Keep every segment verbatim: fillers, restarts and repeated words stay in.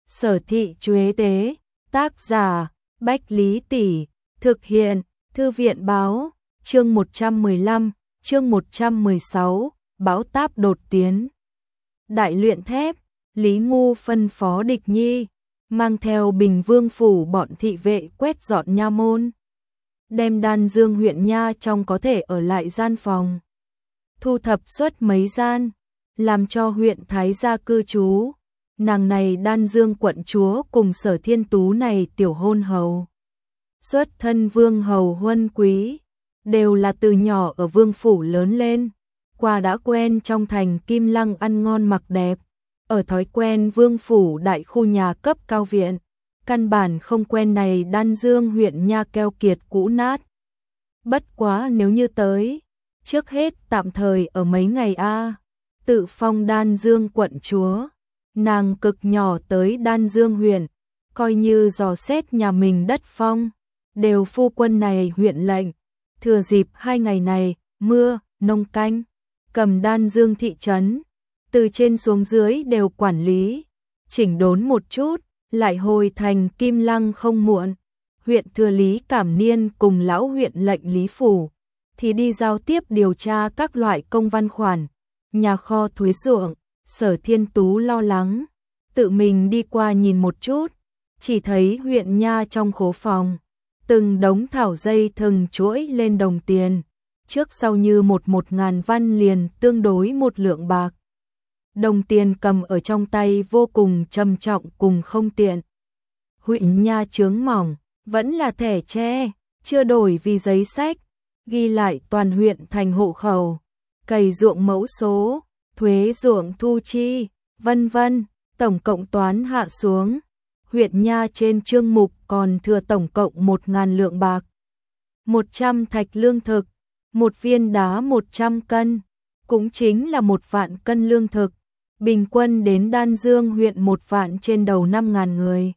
Sở Thị Chuế Tế, tác giả, Bách Lý Tỷ, thực hiện, Thư viện Báo, chương một trăm mười lăm, chương một trăm mười sáu, Bão táp đột tiến. Đại luyện thép, Lý Ngu phân phó Địch Nhi, mang theo Bình Vương phủ bọn thị vệ quét dọn nha môn. Đem Đan Dương huyện nha trong có thể ở lại gian phòng. Thu thập suất mấy gian, làm cho huyện Thái gia cư trú. Nàng này Đan Dương quận chúa cùng Sở Thiên Tú này tiểu hôn hầu. Xuất thân vương hầu huân quý, đều là từ nhỏ ở vương phủ lớn lên, qua đã quen trong thành Kim Lăng ăn ngon mặc đẹp, ở thói quen vương phủ đại khu nhà cấp cao viện, căn bản không quen này Đan Dương huyện nha keo kiệt cũ nát. Bất quá nếu như tới, trước hết tạm thời ở mấy ngày a, tự phong Đan Dương quận chúa. Nàng cực nhỏ tới Đan Dương huyện, coi như dò xét nhà mình đất phong, đều phu quân này huyện lệnh, thừa dịp hai ngày này, mưa, nông canh, cầm Đan Dương thị trấn, từ trên xuống dưới đều quản lý, chỉnh đốn một chút, lại hồi thành Kim Lăng không muộn. Huyện thừa Lý Cảm Niên cùng lão huyện lệnh Lý Phủ, thì đi giao tiếp điều tra các loại công văn khoản, nhà kho thuế ruộng. Sở Thiên Tú lo lắng, tự mình đi qua nhìn một chút, chỉ thấy huyện nha trong khố phòng, từng đống thảo dây thừng chuỗi lên đồng tiền, trước sau như một một ngàn văn liền tương đối một lượng bạc. Đồng tiền cầm ở trong tay vô cùng trầm trọng cùng không tiện. Huyện nha chướng mỏng, vẫn là thẻ tre, chưa đổi vì giấy sách, ghi lại toàn huyện thành hộ khẩu, cày ruộng mẫu số, thuế ruộng thu chi, vân vân, tổng cộng toán hạ xuống. Huyện nha trên chương mục còn thừa tổng cộng một ngàn lượng bạc, một trăm thạch lương thực, một viên đá một trăm cân, cũng chính là một vạn cân lương thực, bình quân đến Đan Dương huyện một vạn trên đầu năm ngàn người.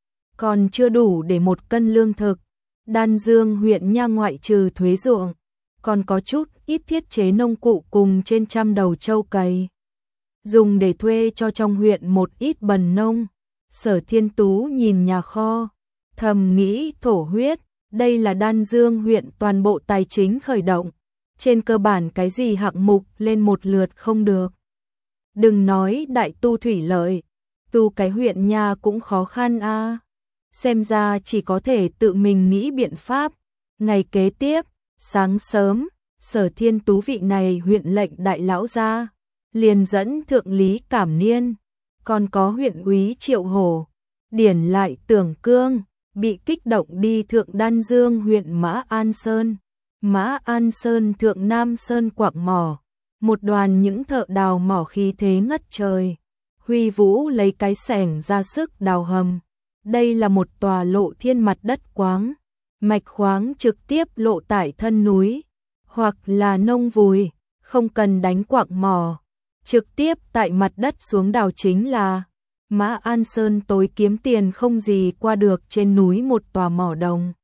Còn chưa đủ để một cân lương thực, Đan Dương huyện nha ngoại trừ thuế ruộng, còn có chút ít thiết chế nông cụ cùng trên trăm đầu trâu cày, dùng để thuê cho trong huyện một ít bần nông. Sở Thiên Tú nhìn nhà kho, thầm nghĩ thổ huyết, đây là Đan Dương huyện toàn bộ tài chính khởi động, trên cơ bản cái gì hạng mục lên một lượt không được. Đừng nói đại tu thủy lợi, tu cái huyện nhà cũng khó khăn a. À. Xem ra chỉ có thể tự mình nghĩ biện pháp. Ngày kế tiếp, sáng sớm, Sở Thiên Tú vị này huyện lệnh đại lão gia, liền dẫn thượng Lý Cảm Niên, còn có huyện úy Triệu Hổ, điển lại Tưởng Cương, bị kích động đi thượng Đan Dương huyện Mã An Sơn. Mã An Sơn thượng Nam Sơn quạng mỏ, một đoàn những thợ đào mỏ khí thế ngất trời, huy vũ lấy cái xẻng ra sức đào hầm. Đây là một tòa lộ thiên mặt đất quáng, mạch khoáng trực tiếp lộ tại thân núi, hoặc là nông vùi, không cần đánh quạng mỏ, trực tiếp tại mặt đất xuống đào chính là. Mã An Sơn tối kiếm tiền không gì qua được trên núi một tòa mỏ đồng.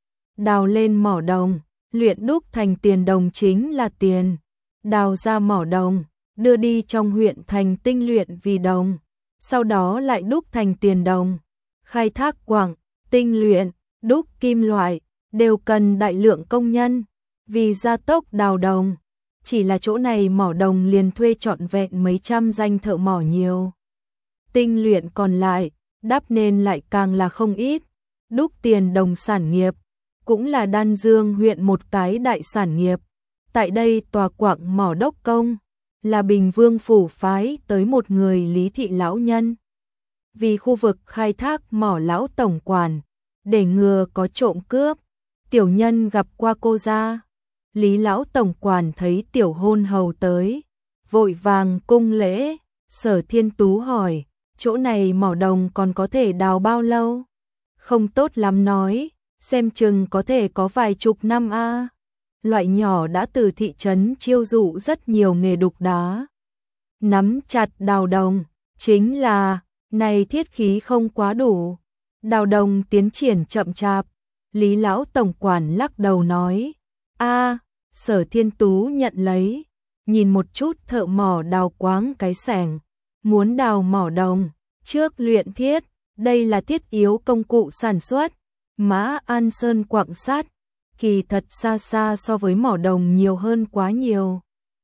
Đào lên mỏ đồng, luyện đúc thành tiền đồng chính là tiền, đào ra mỏ đồng, đưa đi trong huyện thành tinh luyện vì đồng, sau đó lại đúc thành tiền đồng. Khai thác quặng, tinh luyện, đúc kim loại, đều cần đại lượng công nhân, vì gia tốc đào đồng. Chỉ là chỗ này mỏ đồng liền thuê trọn vẹn mấy trăm danh thợ mỏ nhiều. Tinh luyện còn lại, đắp nên lại càng là không ít. Đúc tiền đồng sản nghiệp, cũng là Đan Dương huyện một cái đại sản nghiệp. Tại đây tòa quặng mỏ đốc công, là Bình Vương phủ phái tới một người Lý thị lão nhân. Vì khu vực khai thác mỏ lão tổng quản, để ngừa có trộm cướp, tiểu nhân gặp qua cô gia. Lý lão tổng quản thấy tiểu hôn hầu tới, vội vàng cung lễ. Sở Thiên Tú hỏi, chỗ này mỏ đồng còn có thể đào bao lâu? Không tốt lắm nói, xem chừng có thể có vài chục năm a. À. Loại nhỏ đã từ thị trấn chiêu dụ rất nhiều nghề đục đá. Nắm chặt đào đồng, chính là, này thiết khí không quá đủ. Đào đồng tiến triển chậm chạp, Lý lão tổng quản lắc đầu nói, a. Sở Thiên Tú nhận lấy, nhìn một chút thợ mỏ đào quáng cái xẻng, muốn đào mỏ đồng, trước luyện thiết, Đây là thiết yếu công cụ sản xuất. Mã An Sơn quặng sắt, kỳ thật xa xa so với mỏ đồng nhiều hơn quá nhiều.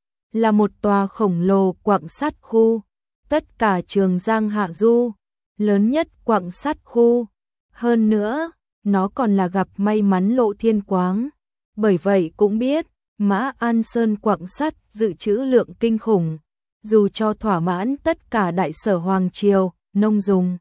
Là một tòa khổng lồ quặng sắt khu, tất cả Trường Giang Hạ Du, lớn nhất quặng sắt khu. Hơn nữa, nó còn là gặp may mắn Lộ Thiên Quáng. Bởi vậy cũng biết, Mã An Sơn quặng sắt dự trữ lượng kinh khủng, dù cho thỏa mãn tất cả đại sở hoàng triều, nông dùng,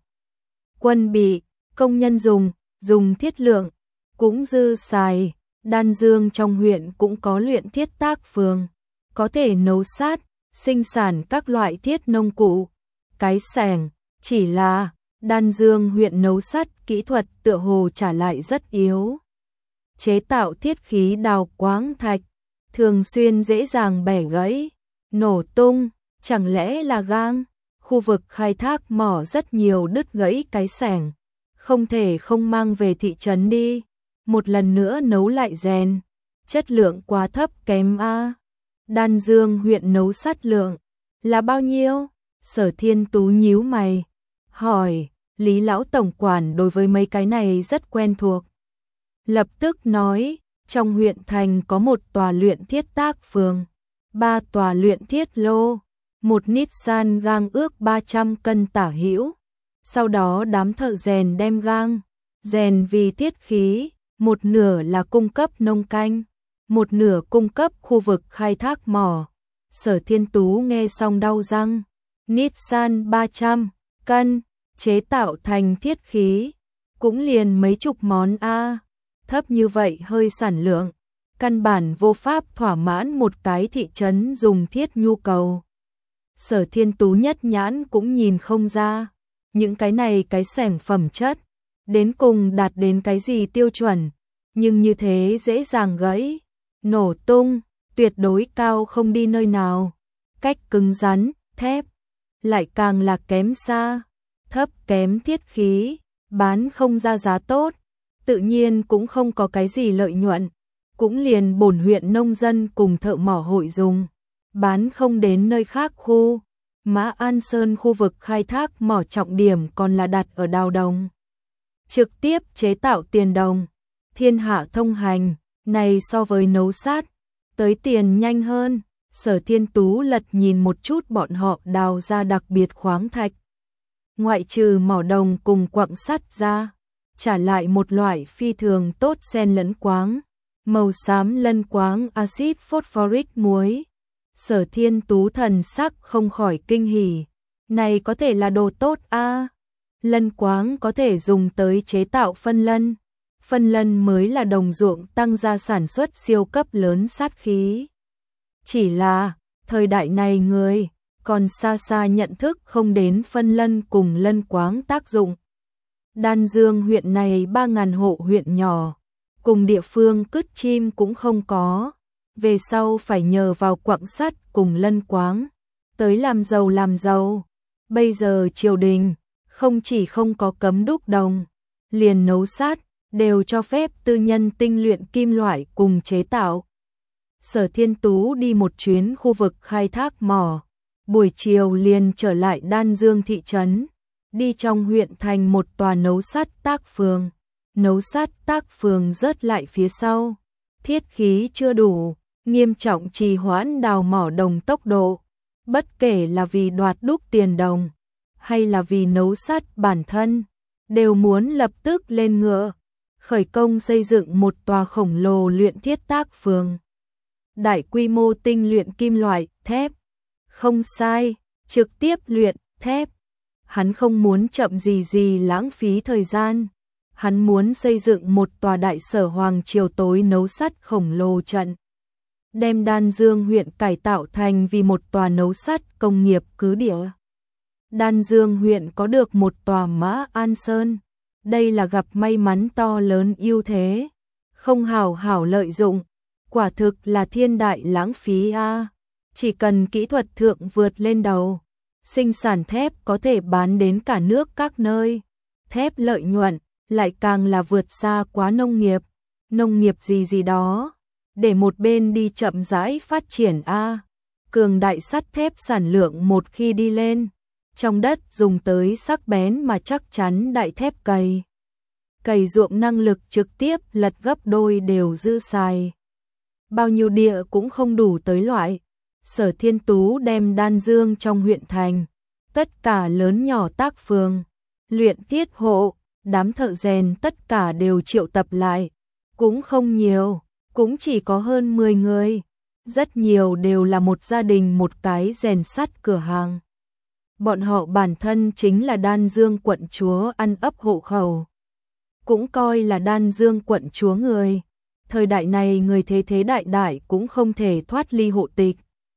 quân bị, công nhân dùng, dùng thiết lượng, cũng dư xài. Đan Dương trong huyện cũng có luyện thiết tác phường, có thể nấu sắt, sinh sản các loại thiết nông cụ. Cái xẻng, chỉ là Đan Dương huyện nấu sắt kỹ thuật tựa hồ trả lại rất yếu. Chế tạo thiết khí đào quáng thạch, thường xuyên dễ dàng bẻ gãy, nổ tung, chẳng lẽ là gang. Khu vực khai thác mỏ rất nhiều đứt gãy cái xẻng, không thể không mang về thị trấn đi, một lần nữa nấu lại rèn, chất lượng quá thấp kém a. Đan Dương huyện nấu sắt lượng là bao nhiêu? Sở Thiên Tú nhíu mày, hỏi. Lý lão tổng quản đối với mấy cái này rất quen thuộc. Lập tức nói, trong huyện thành có một tòa luyện thiết tác phường, ba tòa luyện thiết lô, một Nissan gang ước ba trăm cân tả hữu. Sau đó đám thợ rèn đem gang, rèn vì thiết khí, một nửa là cung cấp nông canh, một nửa cung cấp khu vực khai thác mỏ. Sở Thiên Tú nghe xong đau răng, Nissan ba trăm cân, chế tạo thành thiết khí, cũng liền mấy chục món a, thấp như vậy hơi sản lượng, căn bản vô pháp thỏa mãn một cái thị trấn dùng thiết nhu cầu. Sở Thiên Tú nhất nhãn cũng nhìn không ra, những cái này cái xẻng phẩm chất, đến cùng đạt đến cái gì tiêu chuẩn, nhưng như thế dễ dàng gãy, nổ tung, tuyệt đối cao không đi nơi nào. Cách cứng rắn, thép, lại càng là kém xa, thấp kém thiết khí, bán không ra giá tốt, tự nhiên cũng không có cái gì lợi nhuận, cũng liền bổn huyện nông dân cùng thợ mỏ hội dùng, bán không đến nơi khác khu. Mã An Sơn khu vực khai thác mỏ trọng điểm còn là đặt ở đào đồng, trực tiếp chế tạo tiền đồng, thiên hạ thông hành, này so với nấu sắt, tới tiền nhanh hơn. Sở Thiên Tú lật nhìn một chút bọn họ đào ra đặc biệt khoáng thạch, ngoại trừ mỏ đồng cùng quặng sắt ra, trả lại một loại phi thường tốt xen lẫn quáng, màu xám lân quáng axit phosphoric muối. Sở Thiên Tú thần sắc không khỏi kinh hỉ, này có thể là đồ tốt a. Lân quáng có thể dùng tới chế tạo phân lân, phân lân mới là đồng ruộng tăng gia sản xuất siêu cấp lớn sát khí. Chỉ là, thời đại này người còn xa xa nhận thức không đến phân lân cùng lân quáng tác dụng. Đan Dương huyện này ba ngàn hộ huyện nhỏ, cùng địa phương cứt chim cũng không có, về sau phải nhờ vào quặng sắt cùng lân quáng, tới làm giàu làm giàu. Bây giờ triều đình, không chỉ không có cấm đúc đồng, liền nấu sắt, đều cho phép tư nhân tinh luyện kim loại cùng chế tạo. Sở Thiên Tú đi một chuyến khu vực khai thác mỏ, buổi chiều liền trở lại Đan Dương thị trấn, đi trong huyện thành một tòa nấu sắt tác phường. Nấu sắt tác phường rớt lại phía sau, thiết khí chưa đủ, nghiêm trọng trì hoãn đào mỏ đồng tốc độ, bất kể là vì đoạt đúc tiền đồng, hay là vì nấu sắt bản thân, đều muốn lập tức lên ngựa, khởi công xây dựng một tòa khổng lồ luyện thiết tác phường. Đại quy mô tinh luyện kim loại, thép. Không sai, trực tiếp luyện thép. Hắn không muốn chậm gì gì lãng phí thời gian. Hắn muốn xây dựng một tòa đại sở hoàng triều tối nấu sắt khổng lồ trận. Đem Đan Dương huyện cải tạo thành vì một tòa nấu sắt công nghiệp cứ địa. Đan Dương huyện có được một tòa Mã An Sơn. Đây là gặp may mắn to lớn ưu thế. Không hảo hảo lợi dụng. Quả thực là thiên đại lãng phí a. Chỉ cần kỹ thuật thượng vượt lên đầu, sinh sản thép có thể bán đến cả nước các nơi. Thép lợi nhuận lại càng là vượt xa quá nông nghiệp. Nông nghiệp gì gì đó, để một bên đi chậm rãi phát triển a. Cường đại sắt thép sản lượng một khi đi lên, trong đất dùng tới sắc bén mà chắc chắn đại thép cày. Cày ruộng năng lực trực tiếp lật gấp đôi đều dư xài. Bao nhiêu địa cũng không đủ tới loại. Sở Thiên Tú đem đan dương trong huyện thành, tất cả lớn nhỏ tác phường, luyện thiết hộ, đám thợ rèn tất cả đều triệu tập lại. Cũng không nhiều, cũng chỉ có hơn mười người. Rất nhiều đều là một gia đình một cái rèn sắt cửa hàng. Bọn họ bản thân chính là Đan Dương quận chúa ăn ấp hộ khẩu. Cũng coi là Đan Dương quận chúa người. Thời đại này người thế thế đại đại cũng không thể thoát ly hộ tịch.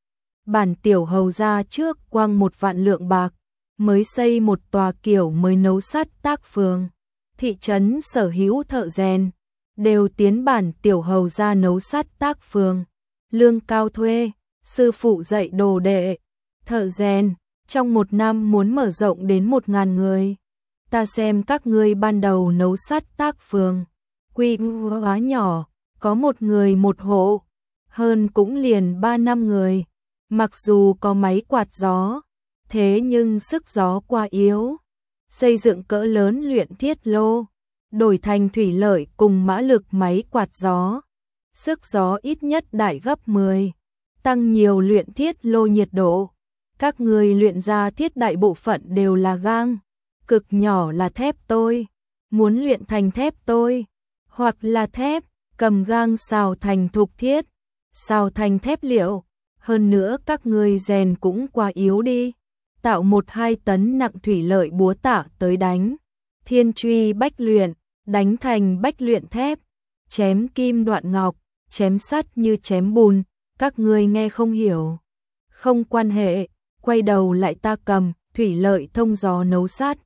Bản tiểu hầu ra trước quăng một vạn lượng bạc, mới xây một tòa kiểu mới nấu sắt tác phường. Thị trấn sở hữu thợ rèn, đều tiến bản tiểu hầu ra nấu sắt tác phường. Lương cao thuê, sư phụ dạy đồ đệ, thợ rèn, trong một năm muốn mở rộng đến một ngàn người. Ta xem các ngươi ban đầu nấu sắt tác phường, quy mô quá nhỏ, có một người một hộ, hơn cũng liền ba năm người. Mặc dù có máy quạt gió, thế nhưng sức gió quá yếu. Xây dựng cỡ lớn luyện thiết lô, đổi thành thủy lợi cùng mã lực máy quạt gió. Sức gió ít nhất đại gấp mười, tăng nhiều luyện thiết lô nhiệt độ. Các người luyện ra thiết đại bộ phận đều là gang, cực nhỏ là thép tôi. Muốn luyện thành thép tôi, hoặc là thép, cầm gang xào thành thục thiết, xào thành thép liệu. Hơn nữa các ngươi rèn cũng quá yếu đi. Tạo một hai tấn nặng thủy lợi búa tạ tới đánh. Thiên truy bách luyện, đánh thành bách luyện thép. Chém kim đoạn ngọc, chém sắt như chém bùn. Các ngươi nghe không hiểu. Không quan hệ, quay đầu lại ta cầm, thủy lợi thông gió nấu sắt.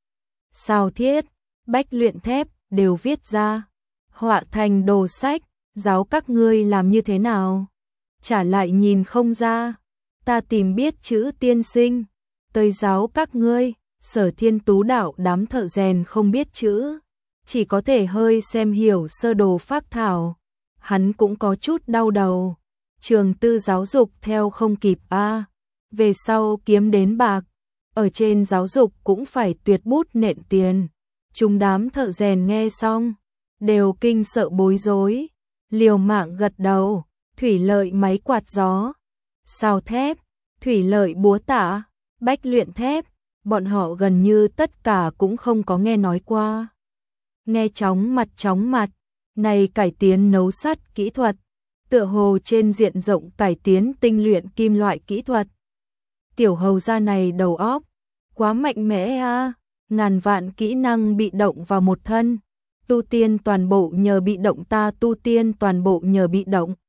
Xào thiết, bách luyện thép, đều viết ra. Họa thành đồ sách, giáo các ngươi làm như thế nào. Trả lại nhìn không ra, ta tìm biết chữ tiên sinh, tới giáo các ngươi. Sở Thiên Tú đạo đám thợ rèn không biết chữ, chỉ có thể hơi xem hiểu sơ đồ phác thảo. Hắn cũng có chút đau đầu, trường tư giáo dục theo không kịp a. À. Về sau kiếm đến bạc, ở trên giáo dục cũng phải tuyệt bút nện tiền. Chúng đám thợ rèn nghe xong, đều kinh sợ bối rối, liều mạng gật đầu. Thủy lợi máy quạt gió, xào thép, thủy lợi búa tạ, bách luyện thép, bọn họ gần như tất cả cũng không có nghe nói qua. Nghe chóng mặt chóng mặt, này cải tiến nấu sắt kỹ thuật, tựa hồ trên diện rộng cải tiến tinh luyện kim loại kỹ thuật. Tiểu hầu gia này đầu óc, quá mạnh mẽ a, à. Ngàn vạn kỹ năng bị động vào một thân, tu tiên toàn bộ nhờ bị động ta tu tiên toàn bộ nhờ bị động.